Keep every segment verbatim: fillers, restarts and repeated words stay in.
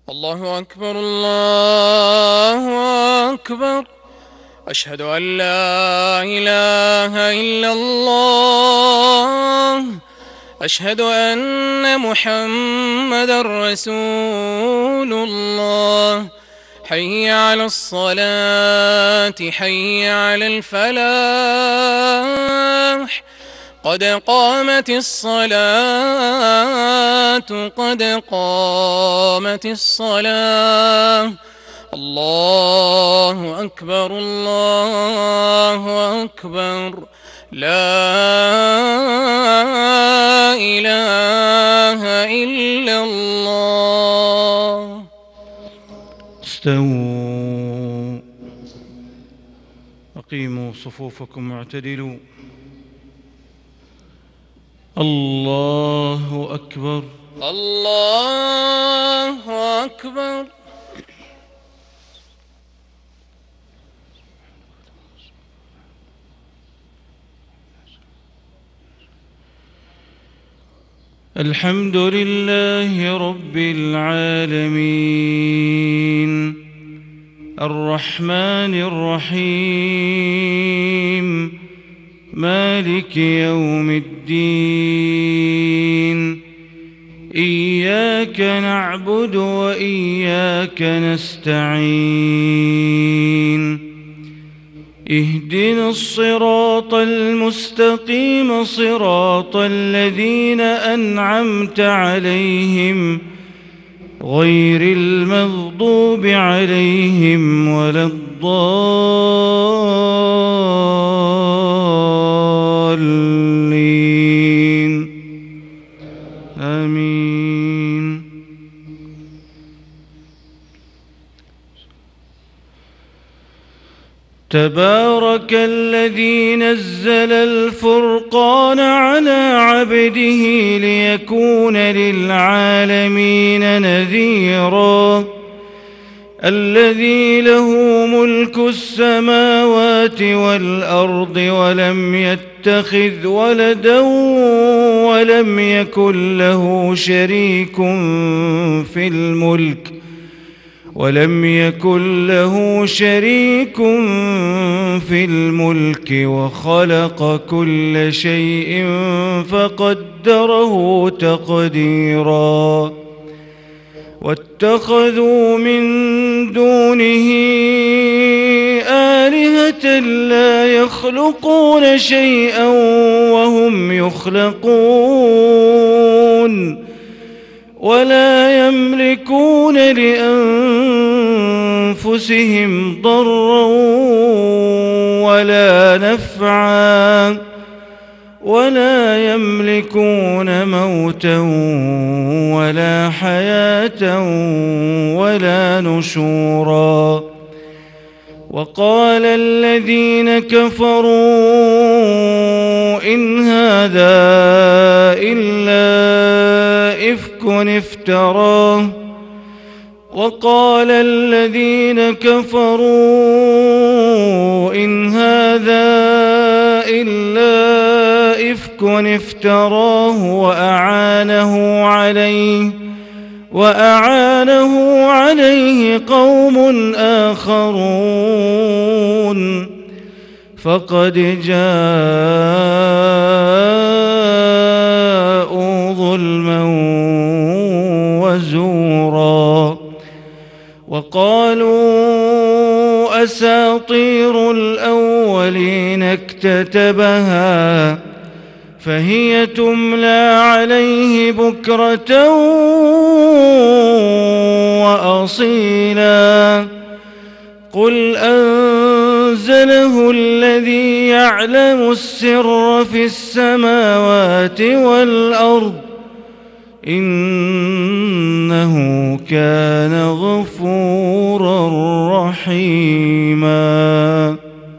الله أكبر الله أكبر. أشهد أن لا إله إلا الله. أشهد أن محمدًا رسول الله. حي على الصلاة حي على الفلاح. قد قامت الصلاة قد قامت الصلاة. الله أكبر الله أكبر. لا إله إلا الله. استووا، أقيموا صفوفكم واعتدلوا. الله أكبر الله أكبر. الحمد لله رب العالمين، الرحمن الرحيم، مالك يوم الدين. إياك نعبد وإياك نستعين. اهدنا الصراط المستقيم، صراط الذين أنعمت عليهم غير المغضوب عليهم ولا الضالين. آمين. تبارك الذي نزل الفرقان على عبده ليكون للعالمين نذيرا. الذي له ملك السماوات والأرض ولم يتخذ ولدا ولم يكن له شريك في الملك ولم يكن له شريك في الملك وخلق كل شيء فقدره تقديرا. واتخذوا من دونه آلهة لا يخلقون شيئا وهم يخلقون ولا يملكون لأنفسهم ضرا ولا نفعا ولا يملكون موتا ولا حياة ولا نشورا. وقال الذين كفروا إن هذا إلا إفك افتراه. وقال الذين كفروا إن هذا إلا إفك افتراه وأعانه عليه وأعانه عليه قوم آخرون فقد جاءوا ظلما وزورا. وقالوا أساطير الأولين اكتتبها فهي تملى عليه بكرة وأصيلا. قل أنزله الذي يعلم السر في السماوات والأرض إنه كان غفورا رحيما.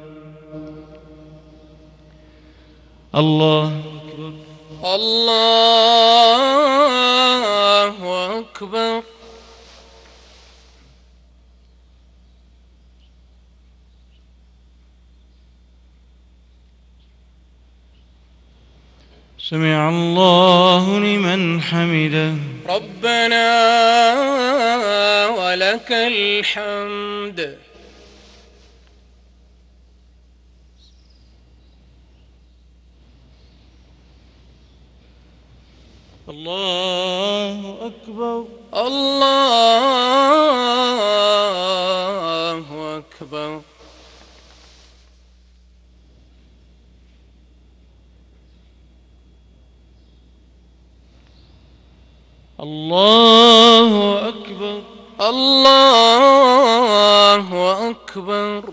الله أكبر الله أكبر. سمع الله لمن حمده. ربنا ولك الحمد. الله أكبر. الله أكبر. الله أكبر. الله أكبر.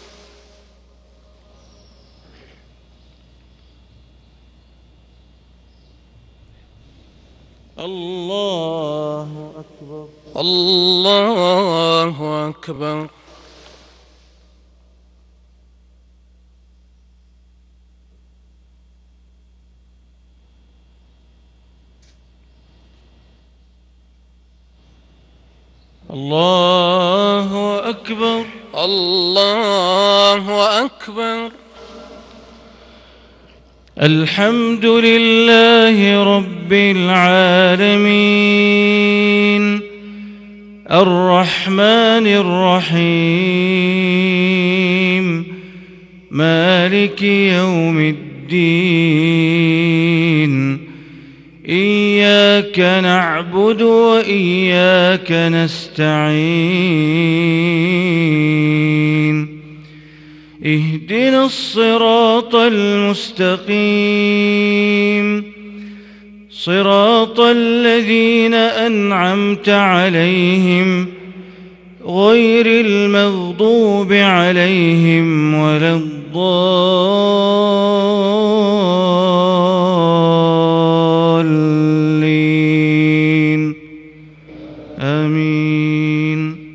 الله أكبر. الله أكبر. الله أكبر. الله أكبر. الحمد لله رب العالمين الرحمن الرحيم مالك يوم الدين إياك نعبد وإياك نستعين اهدنا الصراط المستقيم صراط الذين أنعمت عليهم غير المغضوب عليهم ولا الضالين آمين.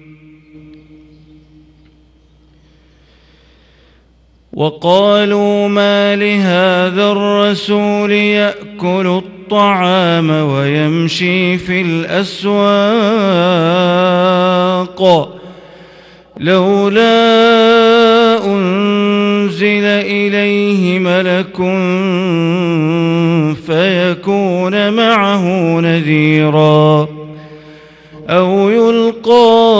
وقالوا ما لهذا الرسول يأكل الطعام ويمشي في الأسواق لولا أنزل إليه ملك فيكون معه نذيرا أو يلقى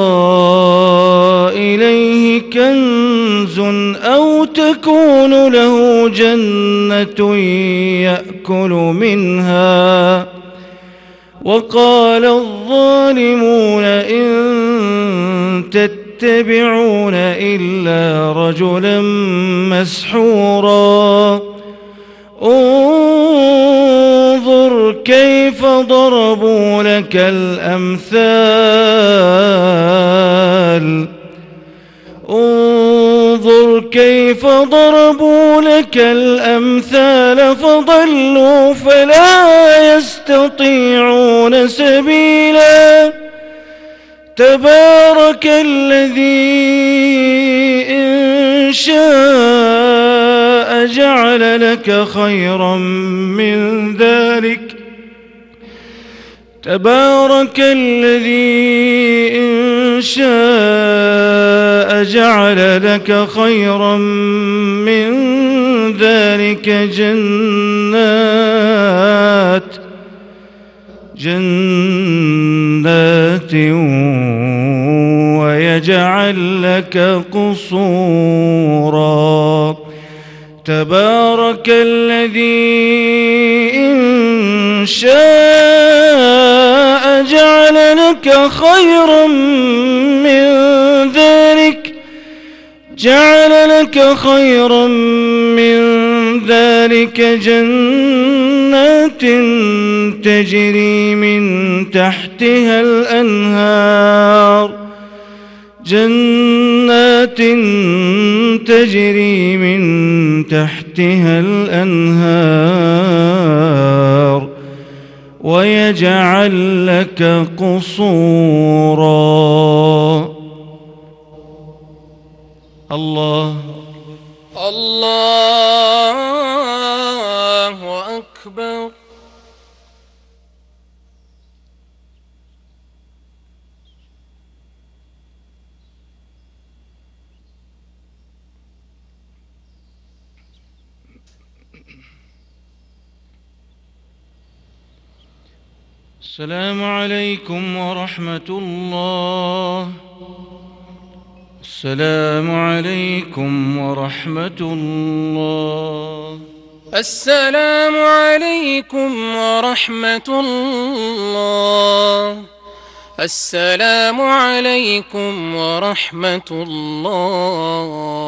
إليه كنز أو تكون له جنة يأكل منها وقال الظالمون إن تتبعون إلا رجلا مسحورا انظر كيف ضربوا لك الأمثال انظر كيف ضربوا لك الأمثال فضلوا فلا يستطيعون سبيلا تبارك الذي إن شاء جعل لك خيرا من ذلك تبارك الذي إن شاء جعل لك خيرا من ذلك جنات جنات ويجعل لك قصورا تبارك الذي إن شاء جعل لك خيرا من ذلك جعل لك خيرا من ذلك جنات تجري من تحتها الأنهار جنات تجري من تحتها الأنهار ويجعل لك قصورا. الله الله أكبر. السلام عليكم ورحمة الله. السلام عليكم ورحمة الله. السلام عليكم ورحمة الله. السلام عليكم ورحمة الله.